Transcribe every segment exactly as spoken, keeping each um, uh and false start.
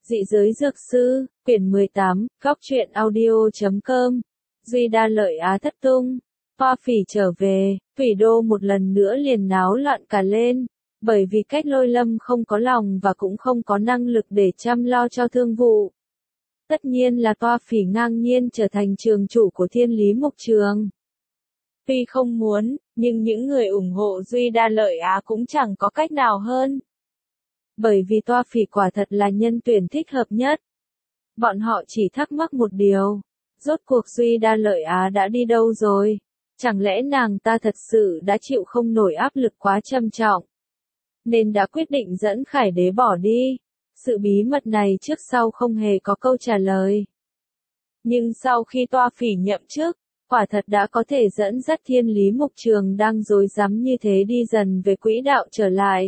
Dị giới dược sư, quyển mười tám, góc truyện audio chấm com. Duy Đa Lợi Á thất tung. Hoa Phỉ trở về, Thủy Đô một lần nữa liền náo loạn cả lên, bởi vì Cách Lôi Lâm không có lòng và cũng không có năng lực để chăm lo cho thương vụ. Tất nhiên là Hoa Phỉ ngang nhiên trở thành trường chủ của Thiên Lý Mục Trường. Tuy không muốn, nhưng những người ủng hộ Duy Đa Lợi Á cũng chẳng có cách nào hơn. Bởi vì Hoa Phỉ quả thật là nhân tuyển thích hợp nhất. Bọn họ chỉ thắc mắc một điều, rốt cuộc Duy Đa Lợi Á đã đi đâu rồi? Chẳng lẽ nàng ta thật sự đã chịu không nổi áp lực quá trầm trọng, nên đã quyết định dẫn Khải Đế bỏ đi? Sự bí mật này trước sau không hề có câu trả lời. Nhưng sau khi Hoa Phỉ nhậm chức, quả thật đã có thể dẫn dắt Thiên Lý Mục Trường đang rối rắm như thế đi dần về quỹ đạo trở lại.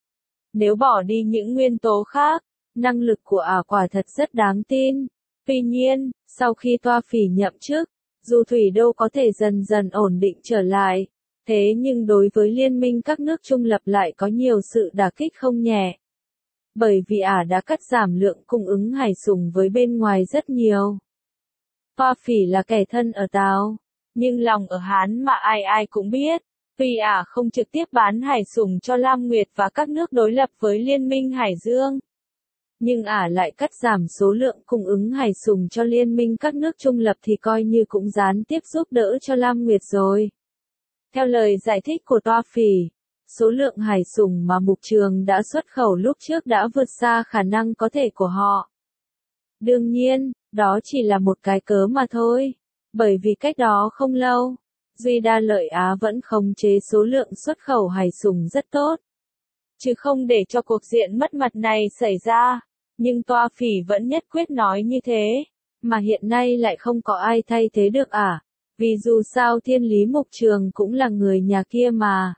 Nếu bỏ đi những nguyên tố khác, năng lực của ả quả thật rất đáng tin. Tuy nhiên, sau khi Hoa Phỉ nhậm chức, dù Thủy Đô có thể dần dần ổn định trở lại, thế nhưng đối với liên minh các nước trung lập lại có nhiều sự đả kích không nhẹ. Bởi vì ả đã cắt giảm lượng cung ứng hải sủng với bên ngoài rất nhiều. Hoa Phỉ là kẻ thân ở Tào, nhưng lòng ở Hán mà ai ai cũng biết. Tuy ả không trực tiếp bán hải sủng cho Lam Nguyệt và các nước đối lập với Liên minh Hải Dương, nhưng ả lại cắt giảm số lượng cung ứng hải sủng cho liên minh các nước trung lập thì coi như cũng gián tiếp giúp đỡ cho Lam Nguyệt rồi. Theo lời giải thích của Hoa Phỉ, số lượng hải sủng mà Mục Trường đã xuất khẩu lúc trước đã vượt xa khả năng có thể của họ. Đương nhiên, đó chỉ là một cái cớ mà thôi, bởi vì cách đó không lâu, Duy Đa Lợi Á vẫn khống chế số lượng xuất khẩu hải sủng rất tốt, chứ không để cho cuộc diện mất mặt này xảy ra. Nhưng Hoa Phỉ vẫn nhất quyết nói như thế, mà hiện nay lại không có ai thay thế được ả, à? Vì dù sao Thiên Lý Mục Trường cũng là người nhà kia mà.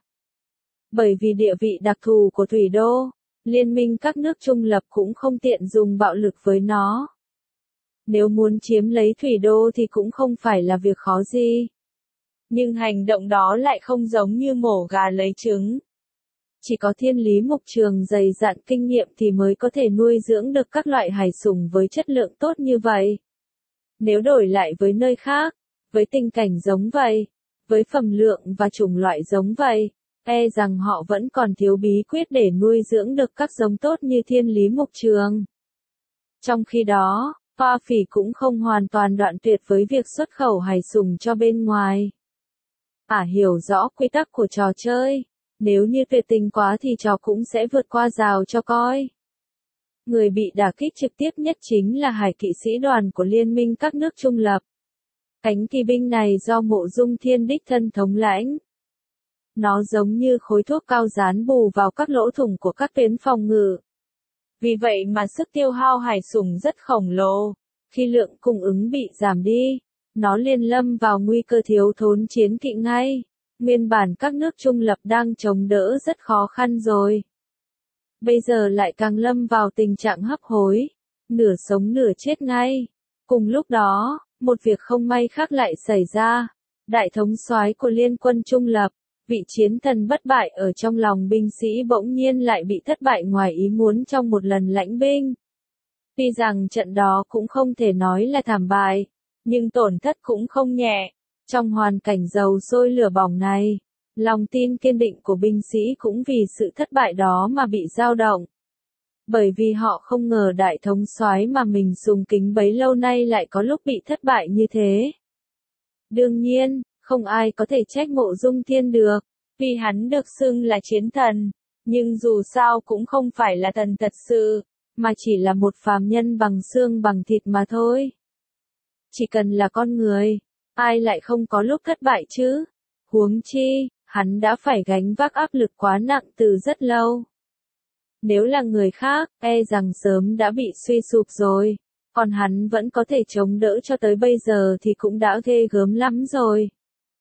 Bởi vì địa vị đặc thù của Thủy Đô, liên minh các nước trung lập cũng không tiện dùng bạo lực với nó. Nếu muốn chiếm lấy Thủy Đô thì cũng không phải là việc khó gì. Nhưng hành động đó lại không giống như mổ gà lấy trứng. Chỉ có Thiên Lý Mục Trường dày dặn kinh nghiệm thì mới có thể nuôi dưỡng được các loại hải sủng với chất lượng tốt như vậy. Nếu đổi lại với nơi khác, với tình cảnh giống vậy, với phẩm lượng và chủng loại giống vậy, e rằng họ vẫn còn thiếu bí quyết để nuôi dưỡng được các giống tốt như Thiên Lý Mục Trường. Trong khi đó, Hoa Phỉ cũng không hoàn toàn đoạn tuyệt với việc xuất khẩu hải sủng cho bên ngoài. Ả hiểu rõ quy tắc của trò chơi. Nếu như tuyệt tình quá thì trò cũng sẽ vượt qua rào cho coi. Người bị đả kích trực tiếp nhất chính là hải kỵ sĩ đoàn của liên minh các nước trung lập. Cánh kỳ binh này do Mộ Dung Thiên đích thân thống lãnh. Nó giống như khối thuốc cao dán bù vào các lỗ thủng của các tuyến phòng ngự. Vì vậy mà sức tiêu hao hải sủng rất khổng lồ. Khi lượng cung ứng bị giảm đi, nó liền lâm vào nguy cơ thiếu thốn chiến kỵ ngay. Nguyên bản các nước trung lập đang chống đỡ rất khó khăn rồi. Bây giờ lại càng lâm vào tình trạng hấp hối, nửa sống nửa chết ngay. Cùng lúc đó, một việc không may khác lại xảy ra. Đại thống soái của liên quân trung lập, vị chiến thần bất bại ở trong lòng binh sĩ bỗng nhiên lại bị thất bại ngoài ý muốn trong một lần lãnh binh. Tuy rằng trận đó cũng không thể nói là thảm bại, nhưng tổn thất cũng không nhẹ. Trong hoàn cảnh dầu sôi lửa bỏng này, lòng tin kiên định của binh sĩ cũng vì sự thất bại đó mà bị dao động. Bởi vì họ không ngờ đại thống soái mà mình sùng kính bấy lâu nay lại có lúc bị thất bại như thế. Đương nhiên, không ai có thể trách Mộ Dung Thiên được, vì hắn được xưng là chiến thần, nhưng dù sao cũng không phải là thần thật sự, mà chỉ là một phàm nhân bằng xương bằng thịt mà thôi. Chỉ cần là con người, ai lại không có lúc thất bại chứ? Huống chi, hắn đã phải gánh vác áp lực quá nặng từ rất lâu. Nếu là người khác, e rằng sớm đã bị suy sụp rồi. Còn hắn vẫn có thể chống đỡ cho tới bây giờ thì cũng đã ghê gớm lắm rồi.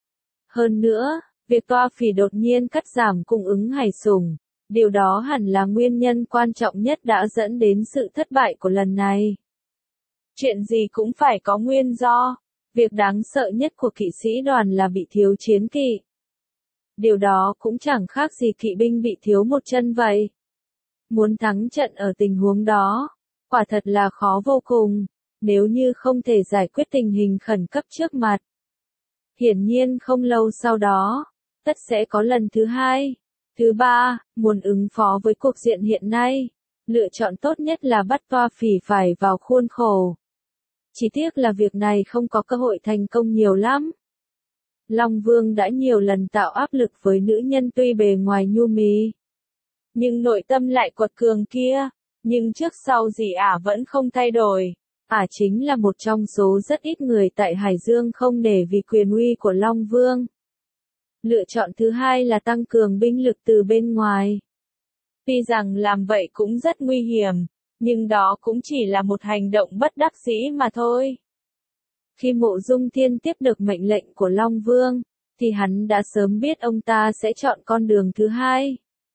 Hơn nữa, việc Hoa Phỉ đột nhiên cắt giảm cung ứng hải sủng, điều đó hẳn là nguyên nhân quan trọng nhất đã dẫn đến sự thất bại của lần này. Chuyện gì cũng phải có nguyên do. Việc đáng sợ nhất của kỵ sĩ đoàn là bị thiếu chiến kỵ. Điều đó cũng chẳng khác gì kỵ binh bị thiếu một chân vậy. Muốn thắng trận ở tình huống đó, Quả thật là khó vô cùng, nếu như không thể giải quyết tình hình khẩn cấp trước mặt. Hiển nhiên không lâu sau đó, tất sẽ có lần thứ hai, thứ ba, muốn ứng phó với cuộc diện hiện nay. Lựa chọn tốt nhất là bắt toa phỉ phải vào khuôn khổ. Chỉ tiếc là việc này không có cơ hội thành công nhiều lắm. Long Vương đã nhiều lần tạo áp lực với nữ nhân tuy bề ngoài nhu mì, nhưng nội tâm lại quật cường kia. Nhưng trước sau gì ả vẫn không thay đổi. Ả chính là một trong số rất ít người tại Hải Dương không để vì quyền uy của Long Vương. Lựa chọn thứ hai là tăng cường binh lực từ bên ngoài. Tuy rằng làm vậy cũng rất nguy hiểm, nhưng đó cũng chỉ là một hành động bất đắc dĩ mà thôi. Khi Mộ Dung Thiên tiếp được mệnh lệnh của Long Vương, thì hắn đã sớm biết ông ta sẽ chọn con đường thứ hai.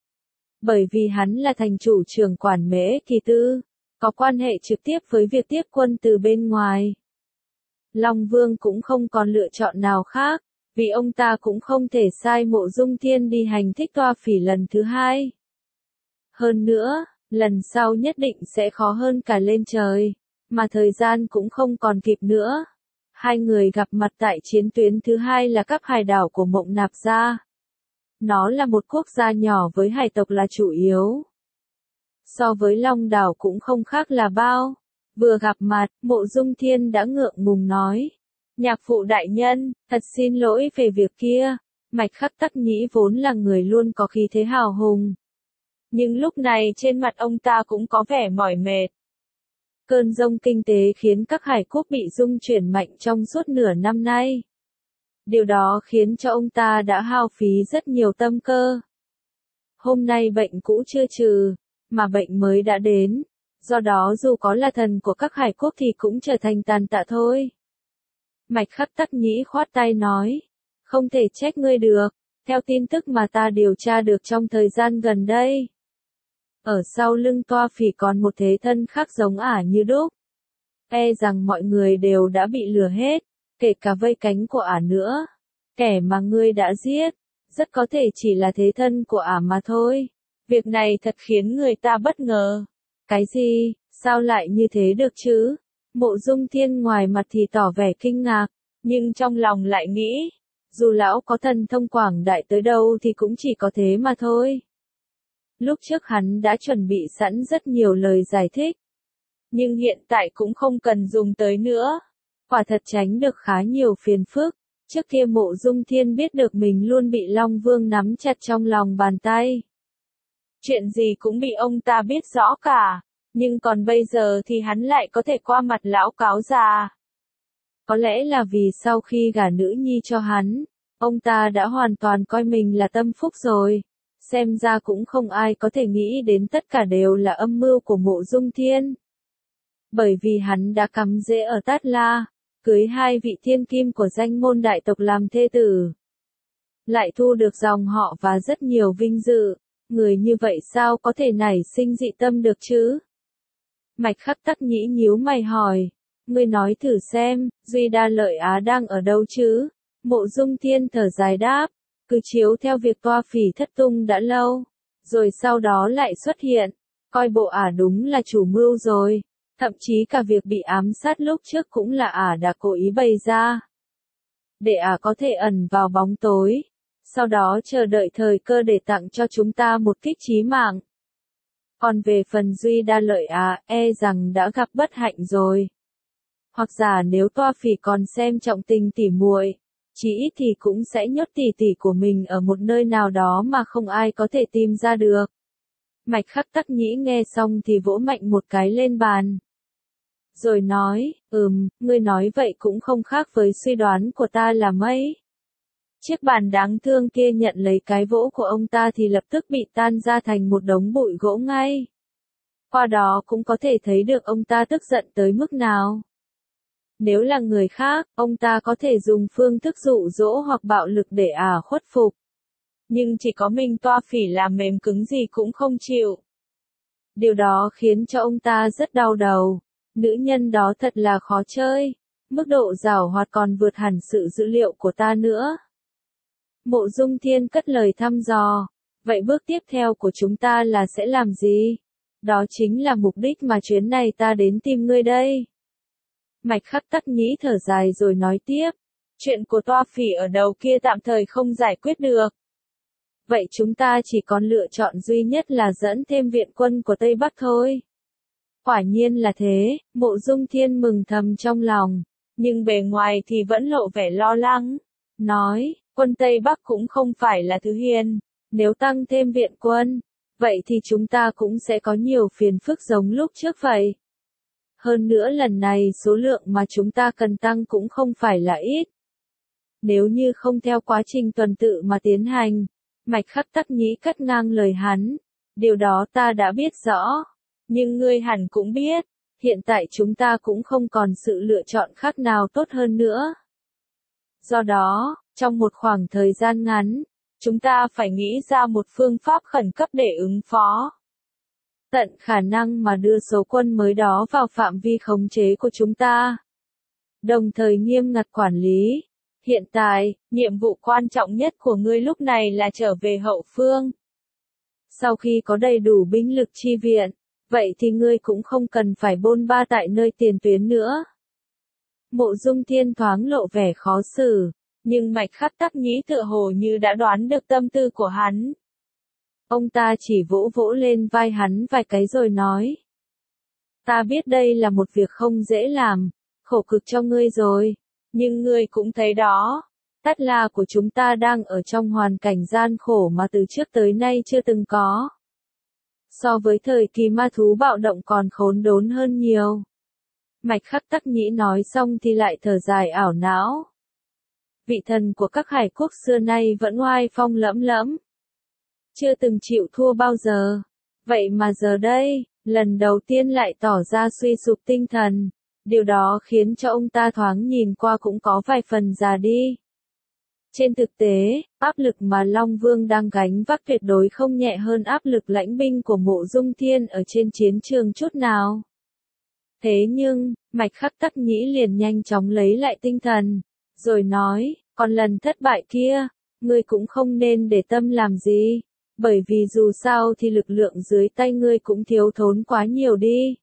Bởi vì hắn là thành chủ trưởng quản Mễ Kỳ Tư, có quan hệ trực tiếp với việc tiếp quân từ bên ngoài. Long Vương cũng không còn lựa chọn nào khác, vì ông ta cũng không thể sai Mộ Dung Thiên đi hành thích toa phỉ lần thứ hai. Hơn nữa, lần sau nhất định sẽ khó hơn cả lên trời, mà thời gian cũng không còn kịp nữa. Hai người gặp mặt tại chiến tuyến thứ hai là các hải đảo của Mộng Nạp Gia. Nó là một quốc gia nhỏ với hải tộc là chủ yếu. So với Long đảo cũng không khác là bao. Vừa gặp mặt, Mộ Dung Thiên đã ngượng ngùng nói. Nhạc phụ đại nhân, thật xin lỗi về việc kia. Mạch Khắc Tắc Nhĩ vốn là người luôn có khí thế hào hùng. Nhưng lúc này trên mặt ông ta cũng có vẻ mỏi mệt. Cơn giông kinh tế khiến các hải quốc bị rung chuyển mạnh trong suốt nửa năm nay. Điều đó khiến cho ông ta đã hao phí rất nhiều tâm cơ. Hôm nay bệnh cũ chưa trừ, mà bệnh mới đã đến. Do đó dù có là thần của các hải quốc thì cũng trở thành tàn tạ thôi. Mạch Khắc Tắc Nhĩ khoát tay nói. Không thể trách ngươi được. Theo tin tức mà ta điều tra được trong thời gian gần đây. Ở sau lưng toa phỉ còn một thế thân khác giống ả như đúc. E rằng mọi người đều đã bị lừa hết, kể cả vây cánh của ả nữa. Kẻ mà ngươi đã giết, rất có thể chỉ là thế thân của ả mà thôi. Việc này thật khiến người ta bất ngờ. Cái gì, sao lại như thế được chứ? Mộ Dung Thiên ngoài mặt thì tỏ vẻ kinh ngạc, nhưng trong lòng lại nghĩ, dù lão có thần thông quảng đại tới đâu thì cũng chỉ có thế mà thôi. Lúc trước hắn đã chuẩn bị sẵn rất nhiều lời giải thích. Nhưng hiện tại cũng không cần dùng tới nữa. Quả thật tránh được khá nhiều phiền phức. Trước kia Mộ Dung Thiên biết được mình luôn bị Long Vương nắm chặt trong lòng bàn tay. Chuyện gì cũng bị ông ta biết rõ cả. Nhưng còn bây giờ thì hắn lại có thể qua mặt lão cáo già. Có lẽ là vì sau khi gả nữ nhi cho hắn, ông ta đã hoàn toàn coi mình là tâm phúc rồi. Xem ra cũng không ai có thể nghĩ đến tất cả đều là âm mưu của Mộ Dung Thiên. Bởi vì hắn đã cắm rễ ở Tát La, cưới hai vị thiên kim của danh môn đại tộc làm thê tử. Lại thu được dòng họ và rất nhiều vinh dự, người như vậy sao có thể nảy sinh dị tâm được chứ? Mạch Khắc Tắc Nhĩ nhíu mày hỏi, ngươi nói thử xem, Duy Đa Lợi Á đang ở đâu chứ? Mộ Dung Thiên thở dài đáp. Cứ chiếu theo việc toa phỉ thất tung đã lâu, rồi sau đó lại xuất hiện, coi bộ ả đúng là chủ mưu rồi, thậm chí cả việc bị ám sát lúc trước cũng là ả đã cố ý bày ra. Để ả có thể ẩn vào bóng tối, sau đó chờ đợi thời cơ để tặng cho chúng ta một kích chí mạng. Còn về phần Duy Đa Lợi Á, e rằng đã gặp bất hạnh rồi. Hoặc giả nếu toa phỉ còn xem trọng tình tỉ muội, chỉ ít thì cũng sẽ nhốt tỷ tỷ của mình ở một nơi nào đó mà không ai có thể tìm ra được. Mạch Khắc Tắc Nhĩ nghe xong thì vỗ mạnh một cái lên bàn. Rồi nói, ừm, ngươi nói vậy cũng không khác với suy đoán của ta là mấy. Chiếc bàn đáng thương kia nhận lấy cái vỗ của ông ta thì lập tức bị tan ra thành một đống bụi gỗ ngay. Qua đó cũng có thể thấy được ông ta tức giận tới mức nào. Nếu là người khác, ông ta có thể dùng phương thức dụ dỗ hoặc bạo lực để ả khuất phục. Nhưng chỉ có mình toa phỉ làm mềm cứng gì cũng không chịu. Điều đó khiến cho ông ta rất đau đầu. Nữ nhân đó thật là khó chơi. Mức độ giảo hoạt còn vượt hẳn sự dữ liệu của ta nữa. Mộ Dung Thiên cất lời thăm dò. Vậy bước tiếp theo của chúng ta là sẽ làm gì? Đó chính là mục đích mà chuyến này ta đến tìm ngươi đây. Mạch Khắc Tắc Nhĩ thở dài rồi nói tiếp. Chuyện của Toa Phỉ ở đầu kia tạm thời không giải quyết được. Vậy chúng ta chỉ còn lựa chọn duy nhất là dẫn thêm viện quân của Tây Bắc thôi. Quả nhiên là thế, Mộ Dung Thiên mừng thầm trong lòng, nhưng bề ngoài thì vẫn lộ vẻ lo lắng. Nói, quân Tây Bắc cũng không phải là thứ hiền, nếu tăng thêm viện quân, vậy thì chúng ta cũng sẽ có nhiều phiền phức giống lúc trước vậy. Hơn nữa lần này số lượng mà chúng ta cần tăng cũng không phải là ít. Nếu như không theo quá trình tuần tự mà tiến hành, Mạch Khắc Tắc Nhĩ cắt ngang lời hắn. Điều đó ta đã biết rõ. Nhưng ngươi hẳn cũng biết, hiện tại chúng ta cũng không còn sự lựa chọn khác nào tốt hơn nữa. Do đó, trong một khoảng thời gian ngắn, chúng ta phải nghĩ ra một phương pháp khẩn cấp để ứng phó. Tận khả năng mà đưa số quân mới đó vào phạm vi khống chế của chúng ta. Đồng thời nghiêm ngặt quản lý. Hiện tại, nhiệm vụ quan trọng nhất của ngươi lúc này là trở về hậu phương. Sau khi có đầy đủ binh lực chi viện, vậy thì ngươi cũng không cần phải bôn ba tại nơi tiền tuyến nữa. Mộ Dung Thiên thoáng lộ vẻ khó xử, nhưng Mạch Khắc Tắc Nhĩ tựa hồ như đã đoán được tâm tư của hắn. Ông ta chỉ vỗ vỗ lên vai hắn vài cái rồi nói. Ta biết đây là một việc không dễ làm, khổ cực cho ngươi rồi, nhưng ngươi cũng thấy đó, Tát La của chúng ta đang ở trong hoàn cảnh gian khổ mà từ trước tới nay chưa từng có. So với thời kỳ ma thú bạo động còn khốn đốn hơn nhiều. Mạch Khắc Tắc Nhĩ nói xong thì lại thở dài ảo não. Vị thần của các hải quốc xưa nay vẫn oai phong lẫm lẫm. Chưa từng chịu thua bao giờ. Vậy mà giờ đây, lần đầu tiên lại tỏ ra suy sụp tinh thần. Điều đó khiến cho ông ta thoáng nhìn qua cũng có vài phần già đi. Trên thực tế, áp lực mà Long Vương đang gánh vác tuyệt đối không nhẹ hơn áp lực lãnh binh của Mộ Dung Thiên ở trên chiến trường chút nào. Thế nhưng, Mạch Khắc Tắc Nhĩ liền nhanh chóng lấy lại tinh thần, rồi nói, còn lần thất bại kia, ngươi cũng không nên để tâm làm gì, bởi vì dù sao thì lực lượng dưới tay ngươi cũng thiếu thốn quá nhiều đi.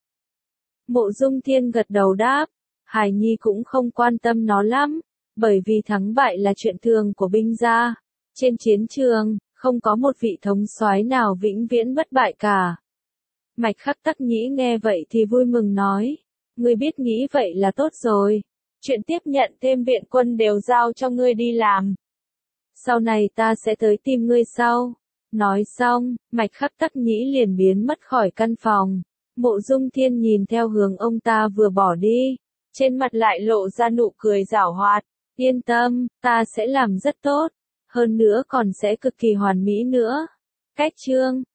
Mộ Dung Thiên gật đầu đáp, Hải Nhi cũng không quan tâm nó lắm, bởi vì thắng bại là chuyện thường của binh gia. Trên chiến trường, không có một vị thống soái nào vĩnh viễn bất bại cả. Mạch Khắc Tắc Nhĩ nghe vậy thì vui mừng nói, ngươi biết nghĩ vậy là tốt rồi, chuyện tiếp nhận thêm viện quân đều giao cho ngươi đi làm. Sau này ta sẽ tới tìm ngươi sau. Nói xong, Mạch Khắc Tắc Nhĩ liền biến mất khỏi căn phòng. Mộ Dung Thiên nhìn theo hướng ông ta vừa bỏ đi, trên mặt lại lộ ra nụ cười giảo hoạt, yên tâm, ta sẽ làm rất tốt, hơn nữa còn sẽ cực kỳ hoàn mỹ nữa. Cách chương